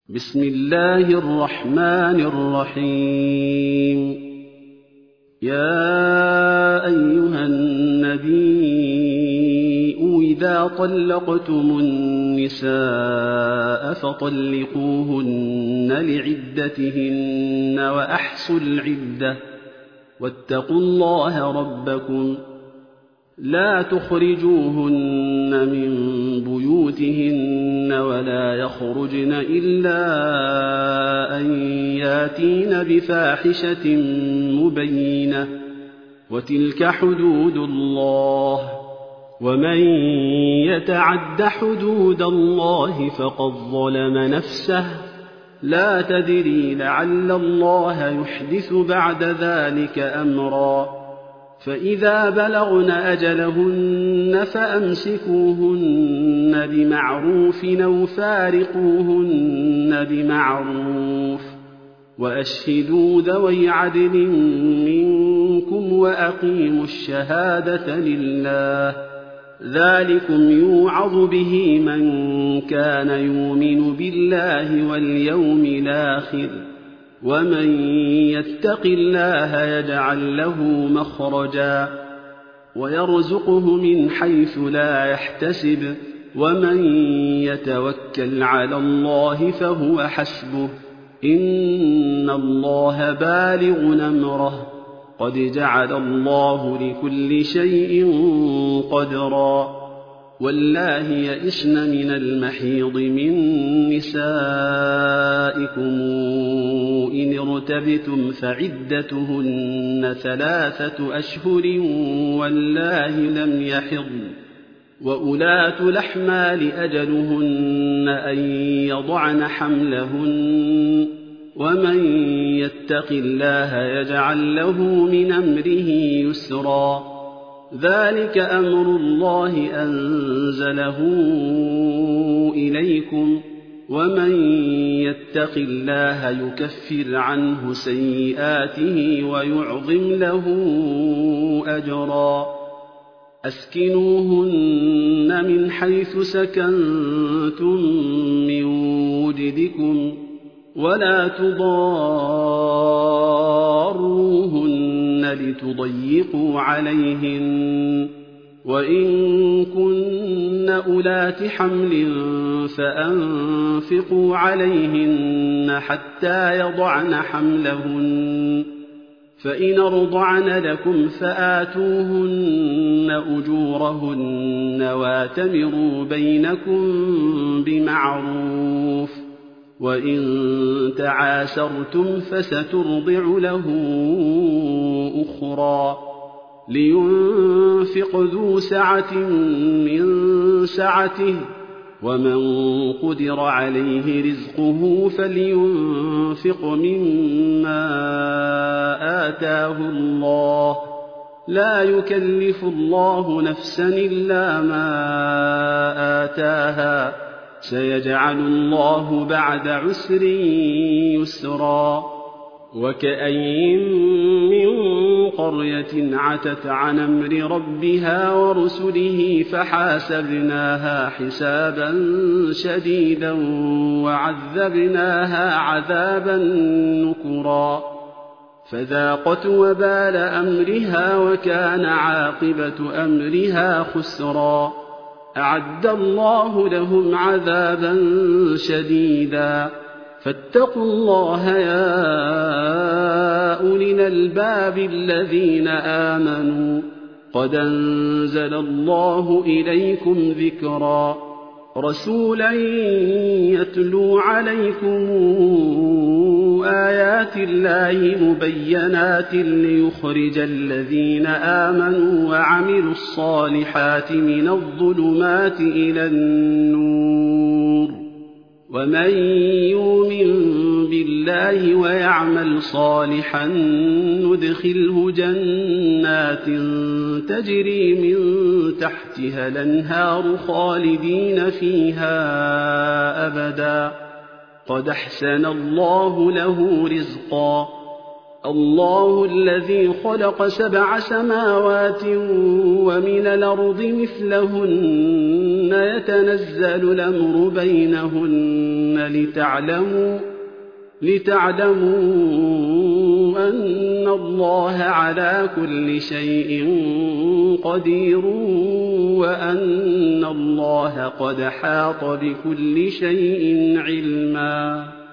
بسم الله الرحمن الرحيم. يا أيها النبي إذا طلقتم النساء فطلقوهن لعدتهن وأحصوا العدة واتقوا الله ربكم لا تخرجوهن من بيوتهن ولا يخرجن إلا أن ياتين بفاحشة مبينة وتلك حدود الله ومن يتعد حدود الله فقد ظلم نفسه لا تدري لعل الله يحدث بعد ذلك أمرا فإذا بلغن أجلهن فأمسكوهن بمعروف أو فارقوهن بمعروف وأشهدوا ذوي عدل منكم وأقيموا الشهادة لله ذلكم يوعظ به من كان يؤمن بالله واليوم الآخر ومن يتق الله يجعل له مخرجا ويرزقه من حيث لا يحتسب ومن يتوكل على الله فهو حسبه إن الله بالغ أمره قد جعل الله لكل شيء قدرا والله يئسن من المحيض من نسائكم إن ارتبتم فعدتهن 3 أشهر والله لم يحضن وأولاة الأحمال أجلهن أن يضعن حملهن ومن يتق الله يجعل له من أمره يسرا ذلك أمر الله أنزله إليكم ومن يتق الله يكفر عنه سيئاته ويعظم له أجرا أسكنوهن من حيث سكنتم من وجدكم ولا تضاروهن لتضيقوا عليهن وإن كن أولات حمل فأنفقوا عليهن حتى يضعن حملهن فإن أرضعن لكم فآتوهن أجورهن واتمروا بينكم بمعروف وإن تعاسرتم فسترضع له أخرى لينفق ذو سعة من سعته ومن قدر عليه رزقه فلينفق مما آتاه الله لا يكلف الله نفسا إلا ما آتاها سيجعل الله بعد عسر يسرا وكأين من قرية عتت عن أمر ربها ورسله فحاسبناها حسابا شديدا وعذبناها عذابا نكرا فذاقت وبال أمرها وكان عاقبة أمرها خسرا أعد الله لهم عذابا شديدا فاتقوا الله يا أولي الألباب الذين آمنوا قد أنزل الله إليكم ذكرا رسولا يتلو عليكم آيات الله مبينات ليخرج الذين آمنوا وعملوا الصالحات من الظلمات إلى النور ومن يؤمن بالله ويعمل صالحا ندخله جنات تجري من تحتها الأنهار خالدين فيها أبدا قد أحسن الله له رزقا الله الذي خلق 7 سماوات ومن الأرض مثلهن يتنزل الأمر بينهن لتعلموا أن الله على كل شيء قدير وأن الله قد حاط بكل شيء علما